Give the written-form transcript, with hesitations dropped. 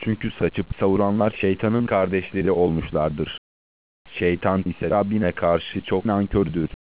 Çünkü saçıp savuranlar şeytanın kardeşleri olmuşlardır. Şeytan ise Rabbine karşı çok nankördür.